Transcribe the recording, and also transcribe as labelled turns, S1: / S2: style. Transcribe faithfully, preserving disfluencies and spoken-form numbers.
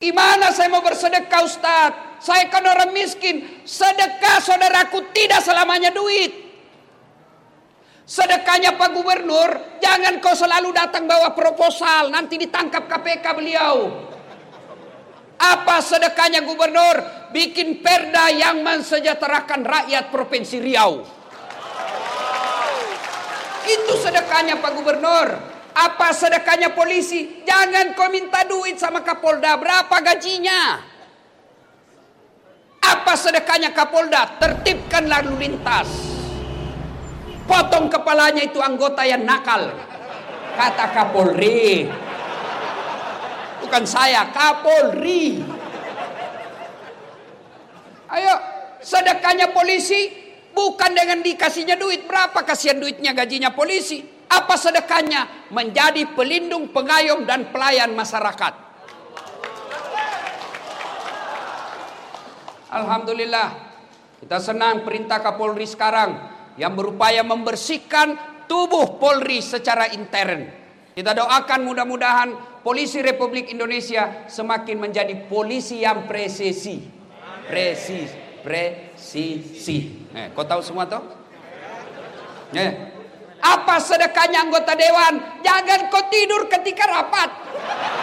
S1: Gimana saya mau bersedekah, Ustaz? Saya kan orang miskin. Sedekah, saudaraku, tidak selamanya duit. Sedekahnya Pak Gubernur, jangan kau selalu datang bawa proposal, nanti ditangkap K P K beliau. Apa sedekahnya Gubernur? Bikin perda yang mensejahterakan rakyat Provinsi Riau. Itu sedekahnya Pak Gubernur. Apa sedekahnya polisi? Jangan kau minta duit sama Kapolda. Berapa gajinya? Apa sedekahnya Kapolda? Tertibkan lalu lintas. Potong kepalanya itu anggota yang nakal. Kata Kapolri. Bukan saya, Kapolri. Ayo, sedekahnya polisi bukan dengan dikasihnya duit. Berapa kasihan duitnya gajinya polisi? Apa sedekahnya? Menjadi pelindung, pengayom, dan pelayan masyarakat. Alhamdulillah, kita senang perintah Kapolri sekarang yang berupaya membersihkan tubuh Polri secara intern. Kita doakan mudah-mudahan polisi Republik Indonesia semakin menjadi polisi yang presisi. Presis, presisi. Eh, kau tahu semua toh? Eh. Apa sedekahnya anggota dewan? Jangan kau tidur ketika rapat.